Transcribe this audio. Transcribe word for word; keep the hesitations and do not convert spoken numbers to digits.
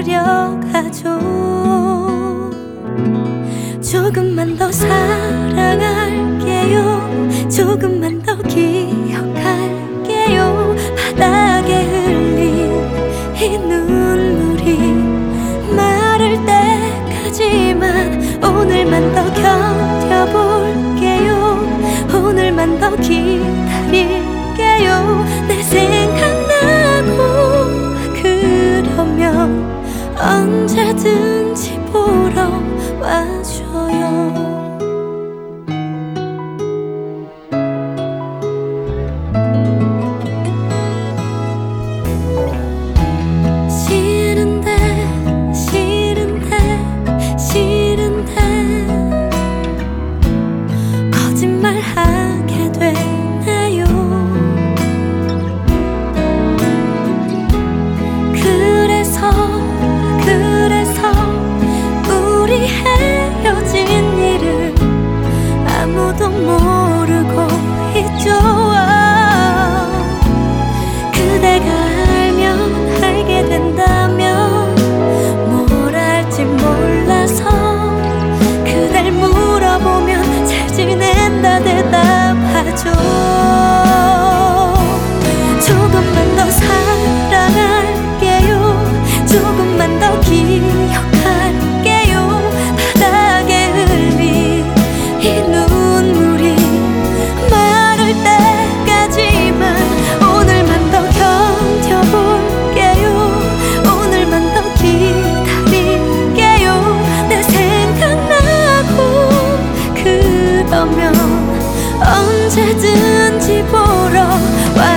데려가줘. 조금만 더 사랑할게요. 조금만 더 기억할게요. 바닥에 흘린 이 눈물이 마를 때까지만 오늘만 더 견뎌볼게요. 오늘만 더 기다릴게요. 내 생각나고 그러면 언제든지 보러 와줘요. 하게 되네요. 그래서 그래서 우리 헤어진 일을 아무도 모르고 있죠. 그대가 알면 알게 된다면 뭘 할지 몰라서 그댈 물어보면 잘 지낸다 대답하죠. 조금만 더 사랑할게요. 조금만 더 기억할게요. 바닥에 흘린 이 눈물이 마를 때까지만 오늘만 더 견뎌볼게요. 오늘만 더 기다릴게요. 내 생각나고 그러면 언제든지 보러 와.